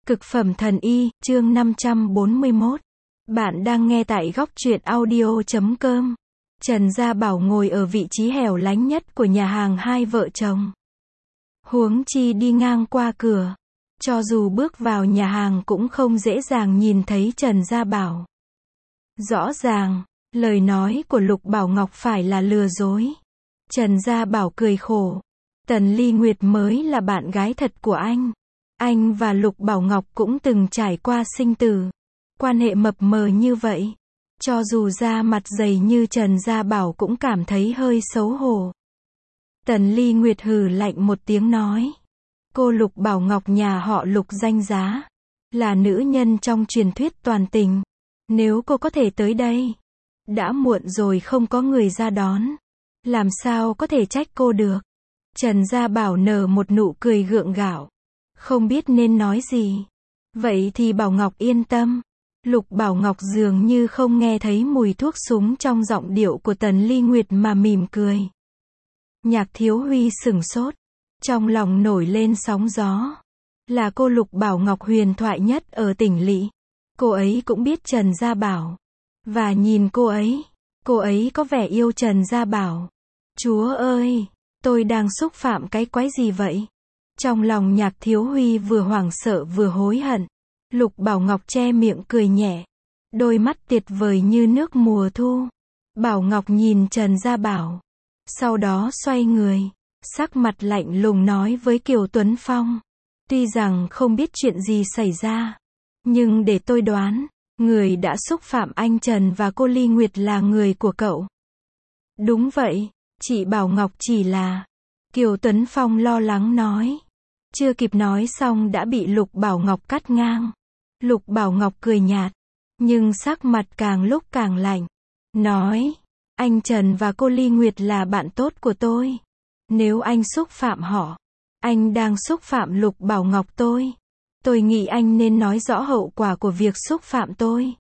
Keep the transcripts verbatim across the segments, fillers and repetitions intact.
Cực phẩm thần y, chương năm trăm bốn mươi mốt. Bạn đang nghe tại góc truyện audio chấm com. Trần Gia Bảo ngồi ở vị trí hẻo lánh nhất của nhà hàng hai vợ chồng. Huống chi đi ngang qua cửa. Cho dù bước vào nhà hàng cũng không dễ dàng nhìn thấy Trần Gia Bảo. Rõ ràng, lời nói của Lục Bảo Ngọc phải là lừa dối. Trần Gia Bảo cười khổ. Tần Ly Nguyệt mới là bạn gái thật của anh. Anh và Lục Bảo Ngọc cũng từng trải qua sinh tử. Quan hệ mập mờ như vậy. Cho dù da mặt dày như Trần Gia Bảo cũng cảm thấy hơi xấu hổ. Tần Ly Nguyệt hừ lạnh một tiếng nói. Cô Lục Bảo Ngọc nhà họ Lục danh giá. Là nữ nhân trong truyền thuyết toàn tình. Nếu cô có thể tới đây. Đã muộn rồi không có người ra đón. Làm sao có thể trách cô được. Trần Gia Bảo nở một nụ cười gượng gạo. Không biết nên nói gì. Vậy thì Bảo Ngọc yên tâm. Lục Bảo Ngọc dường như không nghe thấy mùi thuốc súng trong giọng điệu của Tần Ly Nguyệt mà mỉm cười. Nhạc Thiếu Huy sửng sốt. Trong lòng nổi lên sóng gió. Là cô Lục Bảo Ngọc huyền thoại nhất ở tỉnh lỵ. Cô ấy cũng biết Trần Gia Bảo. Và nhìn cô ấy. Cô ấy có vẻ yêu Trần Gia Bảo. Chúa ơi! Tôi đang xúc phạm cái quái gì vậy? Trong lòng Nhạc Thiếu Huy vừa hoảng sợ vừa hối hận. Lục Bảo Ngọc che miệng cười nhẹ. Đôi mắt tuyệt vời như nước mùa thu. Bảo Ngọc nhìn Trần Gia Bảo. Sau đó xoay người. Sắc mặt lạnh lùng nói với Kiều Tuấn Phong. Tuy rằng không biết chuyện gì xảy ra. Nhưng để tôi đoán. Người đã xúc phạm anh Trần và cô Ly Nguyệt là người của cậu. Đúng vậy. Chị Bảo Ngọc chỉ là. Kiều Tuấn Phong lo lắng nói. Chưa kịp nói xong đã bị Lục Bảo Ngọc cắt ngang. Lục Bảo Ngọc cười nhạt. Nhưng sắc mặt càng lúc càng lạnh. Nói. Anh Trần và cô Ly Nguyệt là bạn tốt của tôi. Nếu anh xúc phạm họ. Anh đang xúc phạm Lục Bảo Ngọc tôi. Tôi nghĩ anh nên nói rõ hậu quả của việc xúc phạm tôi.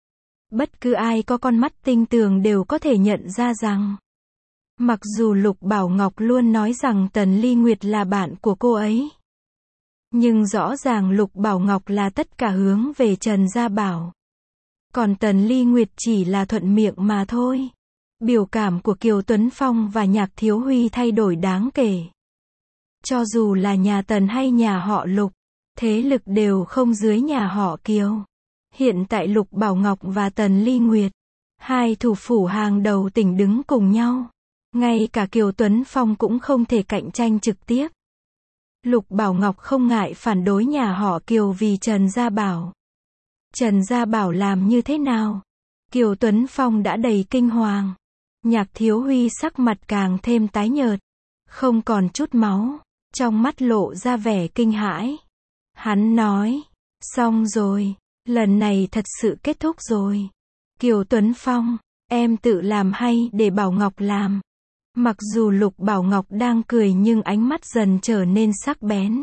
Bất cứ ai có con mắt tinh tường đều có thể nhận ra rằng. Mặc dù Lục Bảo Ngọc luôn nói rằng Tần Ly Nguyệt là bạn của cô ấy. Nhưng rõ ràng Lục Bảo Ngọc là tất cả hướng về Trần Gia Bảo. Còn Tần Ly Nguyệt chỉ là thuận miệng mà thôi. Biểu cảm của Kiều Tuấn Phong và Nhạc Thiếu Huy thay đổi đáng kể. Cho dù là nhà Tần hay nhà họ Lục, thế lực đều không dưới nhà họ Kiều. Hiện tại Lục Bảo Ngọc và Tần Ly Nguyệt, hai thủ phủ hàng đầu tỉnh đứng cùng nhau. Ngay cả Kiều Tuấn Phong cũng không thể cạnh tranh trực tiếp. Lục Bảo Ngọc không ngại phản đối nhà họ Kiều vì Trần Gia Bảo. Trần Gia Bảo làm như thế nào? Kiều Tuấn Phong đã đầy kinh hoàng. Nhạc Thiếu Huy sắc mặt càng thêm tái nhợt. Không còn chút máu. Trong mắt lộ ra vẻ kinh hãi. Hắn nói. Xong rồi. Lần này thật sự kết thúc rồi. Kiều Tuấn Phong. Em tự làm hay để Bảo Ngọc làm? Mặc dù Lục Bảo Ngọc đang cười nhưng ánh mắt dần trở nên sắc bén.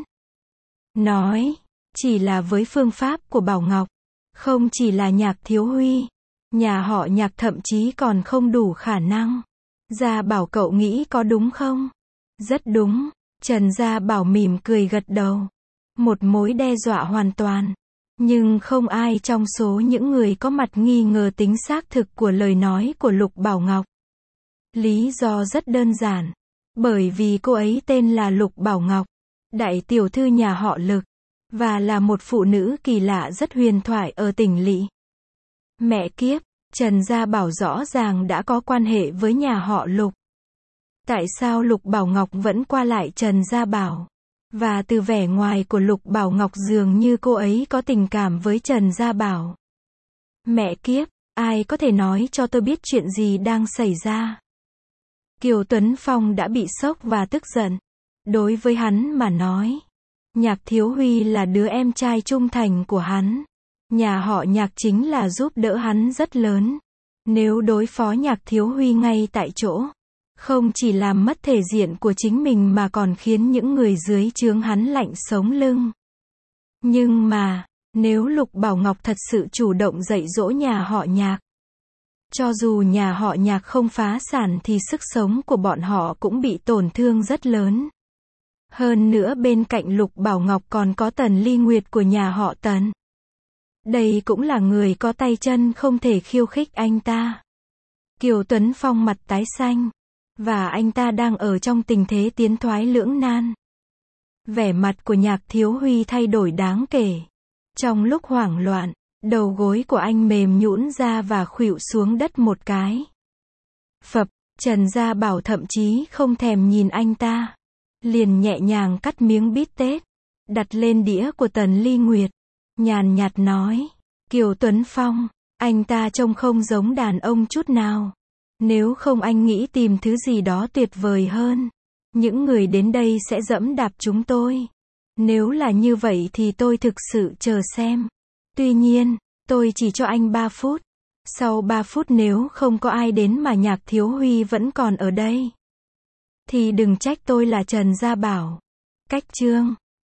Nói, chỉ là với phương pháp của Bảo Ngọc, không chỉ là Nhạc Thiếu Huy, nhà họ Nhạc thậm chí còn không đủ khả năng. Gia Bảo cậu nghĩ có đúng không? Rất đúng, Trần Gia Bảo mỉm cười gật đầu. Một mối đe dọa hoàn toàn. Nhưng không ai trong số những người có mặt nghi ngờ tính xác thực của lời nói của Lục Bảo Ngọc. Lý do rất đơn giản. Bởi vì cô ấy tên là Lục Bảo Ngọc, đại tiểu thư nhà họ Lực, và là một phụ nữ kỳ lạ rất huyền thoại ở tỉnh lỵ. Mẹ kiếp, Trần Gia Bảo rõ ràng đã có quan hệ với nhà họ Lục. Tại sao Lục Bảo Ngọc vẫn qua lại Trần Gia Bảo? Và từ vẻ ngoài của Lục Bảo Ngọc dường như cô ấy có tình cảm với Trần Gia Bảo. Mẹ kiếp, ai có thể nói cho tôi biết chuyện gì đang xảy ra? Kiều Tuấn Phong đã bị sốc và tức giận. Đối với hắn mà nói, Nhạc Thiếu Huy là đứa em trai trung thành của hắn. Nhà họ Nhạc chính là giúp đỡ hắn rất lớn. Nếu đối phó Nhạc Thiếu Huy ngay tại chỗ, không chỉ làm mất thể diện của chính mình mà còn khiến những người dưới trướng hắn lạnh sống lưng. Nhưng mà, nếu Lục Bảo Ngọc thật sự chủ động dạy dỗ nhà họ Nhạc, cho dù nhà họ Nhạc không phá sản thì sức sống của bọn họ cũng bị tổn thương rất lớn. Hơn nữa bên cạnh Lục Bảo Ngọc còn có Tần Ly Nguyệt của nhà họ Tần. Đây cũng là người có tay chân không thể khiêu khích anh ta. Kiều Tuấn Phong mặt tái xanh. Và anh ta đang ở trong tình thế tiến thoái lưỡng nan. Vẻ mặt của Nhạc Thiếu Huy thay đổi đáng kể. Trong lúc hoảng loạn, đầu gối của anh mềm nhũn ra và khuỵu xuống đất một cái. Phập, Trần Gia Bảo thậm chí không thèm nhìn anh ta. Liền nhẹ nhàng cắt miếng bít tết, đặt lên đĩa của Tần Ly Nguyệt. Nhàn nhạt nói, Kiều Tuấn Phong, anh ta trông không giống đàn ông chút nào. Nếu không anh nghĩ tìm thứ gì đó tuyệt vời hơn. Những người đến đây sẽ dẫm đạp chúng tôi. Nếu là như vậy thì tôi thực sự chờ xem. Tuy nhiên, tôi chỉ cho anh ba phút. Sau ba phút nếu không có ai đến mà Nhạc Thiếu Huy vẫn còn ở đây, thì đừng trách tôi là Trần Gia Bảo. Cách chương